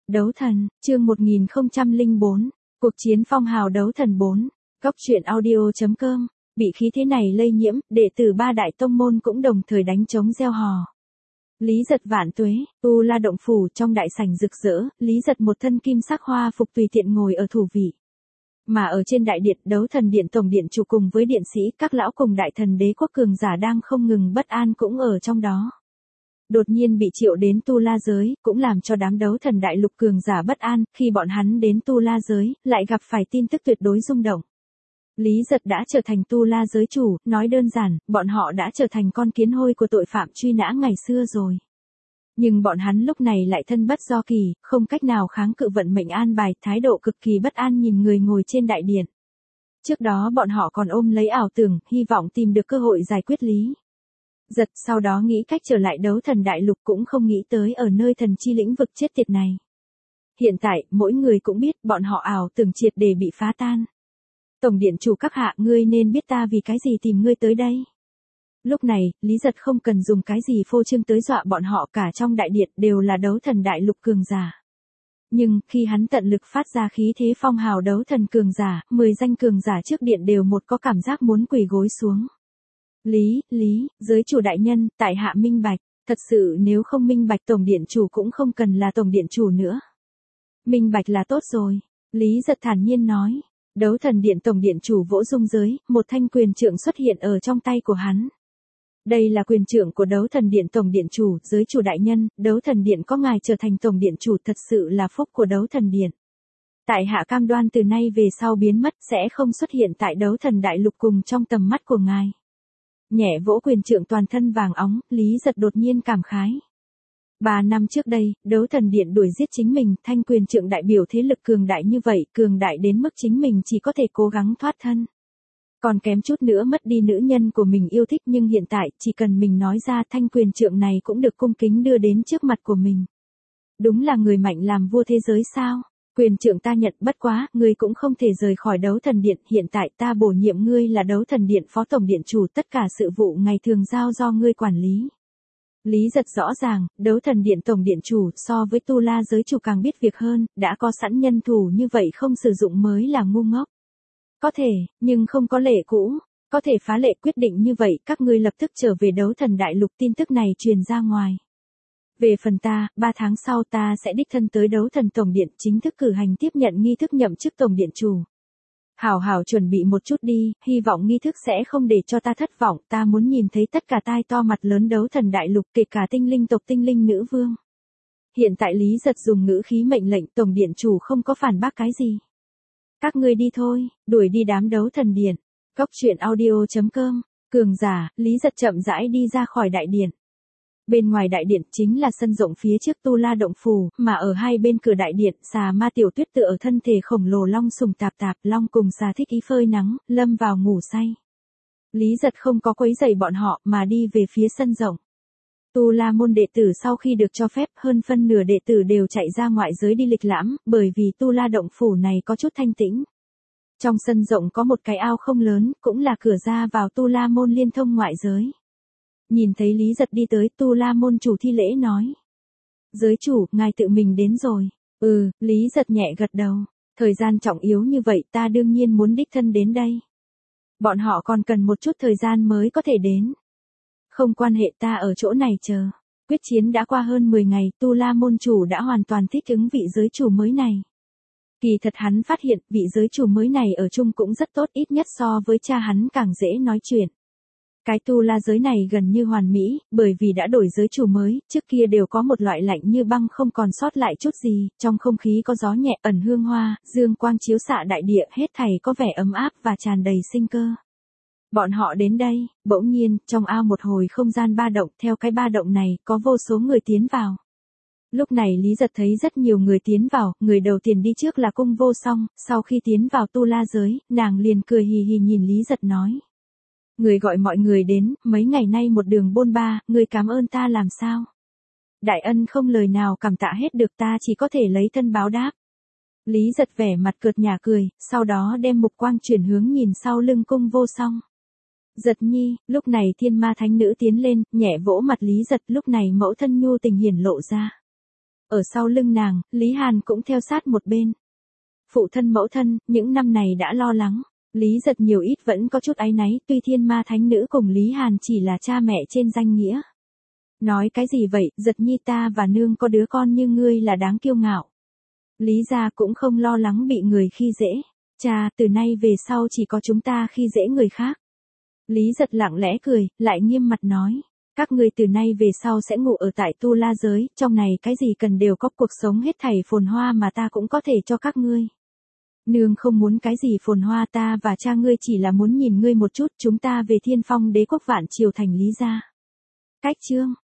Đấu thần, chương 1004, cuộc chiến phong hào đấu thần 4, Cốc truyện audio.com, bị khí thế này lây nhiễm, đệ tử ba đại tông môn cũng đồng thời đánh trống reo hò. Lý Giật vạn tuế, Tu La động phủ trong đại sảnh rực rỡ, Lý Giật một thân kim sắc hoa phục tùy tiện ngồi ở thủ vị. Mà ở trên đại điện, đấu thần điện tổng điện chủ cùng với điện sĩ, các lão cùng đại thần đế quốc cường giả đang không ngừng bất an cũng ở trong đó. Đột nhiên bị triệu đến Tu La giới, cũng làm cho đám đấu thần đại lục cường giả bất an, khi bọn hắn đến Tu La giới, lại gặp phải tin tức tuyệt đối rung động. Lý Giật đã trở thành Tu La giới chủ, nói đơn giản, bọn họ đã trở thành con kiến hôi của tội phạm truy nã ngày xưa rồi. Nhưng bọn hắn lúc này lại thân bất do kỳ, không cách nào kháng cự vận mệnh an bài, thái độ cực kỳ bất an nhìn người ngồi trên đại điện. Trước đó bọn họ còn ôm lấy ảo tưởng, hy vọng tìm được cơ hội giải quyết Lý Giật, sau đó nghĩ cách trở lại đấu thần đại lục, cũng không nghĩ tới ở nơi thần chi lĩnh vực chết tiệt này. Hiện tại, mỗi người cũng biết bọn họ ảo tưởng triệt để bị phá tan. Tổng điện chủ các hạ, ngươi nên biết ta vì cái gì tìm ngươi tới đây. Lúc này, Lý Giật không cần dùng cái gì phô trương tới dọa bọn họ, cả trong đại điện đều là đấu thần đại lục cường giả. Nhưng, khi hắn tận lực phát ra khí thế phong hào đấu thần cường giả, 10 danh cường giả trước điện đều một có cảm giác muốn quỳ gối xuống. Lý, giới chủ đại nhân, tại hạ minh bạch, thật sự nếu không minh bạch tổng điện chủ cũng không cần là tổng điện chủ nữa. Minh bạch là tốt rồi, Lý Giật thản nhiên nói. Đấu thần điện tổng điện chủ vỗ dung giới, một thanh quyền trượng xuất hiện ở trong tay của hắn. Đây là quyền trượng của đấu thần điện tổng điện chủ, giới chủ đại nhân, đấu thần điện có ngài trở thành tổng điện chủ thật sự là phúc của đấu thần điện. Tại hạ cam đoan từ nay về sau biến mất, sẽ không xuất hiện tại đấu thần đại lục cùng trong tầm mắt của ngài. Nhẹ vỗ quyền trượng toàn thân vàng óng, Lý Giật đột nhiên cảm khái. 3 năm trước đây, đấu thần điện đuổi giết chính mình, thanh quyền trượng đại biểu thế lực cường đại như vậy, cường đại đến mức chính mình chỉ có thể cố gắng thoát thân. Còn kém chút nữa mất đi nữ nhân của mình yêu thích, nhưng hiện tại, chỉ cần mình nói ra, thanh quyền trượng này cũng được cung kính đưa đến trước mặt của mình. Đúng là người mạnh làm vua thế giới sao? Quyền trượng ta nhận, bất quá, ngươi cũng không thể rời khỏi đấu thần điện, hiện tại ta bổ nhiệm ngươi là đấu thần điện phó tổng điện chủ, tất cả sự vụ ngày thường giao do ngươi quản lý. Lý Giật rõ ràng, đấu thần điện tổng điện chủ so với Tu La giới chủ càng biết việc hơn, đã có sẵn nhân thủ như vậy không sử dụng mới là ngu ngốc. Có thể, nhưng không có lệ cũ, có thể phá lệ, quyết định như vậy, các ngươi lập tức trở về đấu thần đại lục, tin tức này truyền ra ngoài. Về phần ta, 3 tháng sau ta sẽ đích thân tới đấu thần tổng điện, chính thức cử hành tiếp nhận nghi thức nhậm chức tổng điện chủ. Hảo hảo chuẩn bị một chút đi, hy vọng nghi thức sẽ không để cho ta thất vọng, ta muốn nhìn thấy tất cả tai to mặt lớn đấu thần đại lục, kể cả tinh linh tộc tinh linh nữ vương. Hiện tại Lý Giật dùng ngữ khí mệnh lệnh, tổng điện chủ không có phản bác cái gì. Các ngươi đi thôi, đuổi đi đám đấu thần điện. Cốc truyện audio.com, cường giả, Lý Giật chậm rãi đi ra khỏi đại điện. Bên ngoài đại điện chính là sân rộng phía trước Tu La động phủ, mà ở hai bên cửa đại điện, xà ma tiểu tuyết tựa ở thân thể khổng lồ long sùng tạp tạp, long cùng xà thích ý phơi nắng, lâm vào ngủ say. Lý Giật không có quấy rầy bọn họ, mà đi về phía sân rộng. Tu La môn đệ tử sau khi được cho phép, hơn phân nửa đệ tử đều chạy ra ngoại giới đi lịch lãm, bởi vì Tu La động phủ này có chút thanh tĩnh. Trong sân rộng có một cái ao không lớn, cũng là cửa ra vào Tu La môn liên thông ngoại giới. Nhìn thấy Lý Giật đi tới, Tu La môn chủ thi lễ nói. Giới chủ, ngài tự mình đến rồi. Lý Giật nhẹ gật đầu. Thời gian trọng yếu như vậy, ta đương nhiên muốn đích thân đến đây. Bọn họ còn cần một chút thời gian mới có thể đến. Không quan hệ, ta ở chỗ này chờ. Quyết chiến đã qua hơn 10 ngày, Tu La môn chủ đã hoàn toàn thích ứng vị giới chủ mới này. Kỳ thật hắn phát hiện, vị giới chủ mới này ở chung cũng rất tốt, ít nhất so với cha hắn càng dễ nói chuyện. Cái Tu La giới này gần như hoàn mỹ, bởi vì đã đổi giới chủ mới, trước kia đều có một loại lạnh như băng không còn sót lại chút gì, trong không khí có gió nhẹ ẩn hương hoa, dương quang chiếu xạ đại địa, hết thảy có vẻ ấm áp và tràn đầy sinh cơ. Bọn họ đến đây, bỗng nhiên, trong ao một hồi không gian ba động, theo cái ba động này, có vô số người tiến vào. Lúc này Lý Giật thấy rất nhiều người tiến vào, người đầu tiên đi trước là Cung Vô Song, sau khi tiến vào Tu La giới, nàng liền cười hì hì nhìn Lý Giật nói. Người gọi mọi người đến, mấy ngày nay một đường bôn ba, người cảm ơn ta làm sao? Đại ân không lời nào cảm tạ hết được, ta chỉ có thể lấy thân báo đáp. Lý Giật vẻ mặt cợt nhả cười, sau đó đem mục quang chuyển hướng nhìn sau lưng Cung Vô Song. Giật nhi, lúc này thiên ma thánh nữ tiến lên, nhẹ vỗ mặt Lý Giật, lúc này mẫu thân nhu tình hiển lộ ra. Ở sau lưng nàng, Lý Hàn cũng theo sát một bên. Phụ thân mẫu thân, những năm này đã lo lắng. Lý Giật nhiều ít vẫn có chút áy náy, tuy thiên ma thánh nữ cùng Lý Hàn chỉ là cha mẹ trên danh nghĩa. Nói cái gì vậy, Giật nhi ta và nương có đứa con như ngươi là đáng kiêu ngạo. Lý gia cũng không lo lắng bị người khi dễ. Cha, từ nay về sau chỉ có chúng ta khi dễ người khác. Lý Giật lặng lẽ cười, lại nghiêm mặt nói. Các ngươi từ nay về sau sẽ ngủ ở tại Tu La giới, trong này cái gì cần đều có, cuộc sống hết thảy phồn hoa mà ta cũng có thể cho các ngươi. Nương không muốn cái gì phồn hoa, ta và cha ngươi chỉ là muốn nhìn ngươi một chút, chúng ta về Thiên Phong Đế quốc Vạn Triều thành Lý gia. Cách chương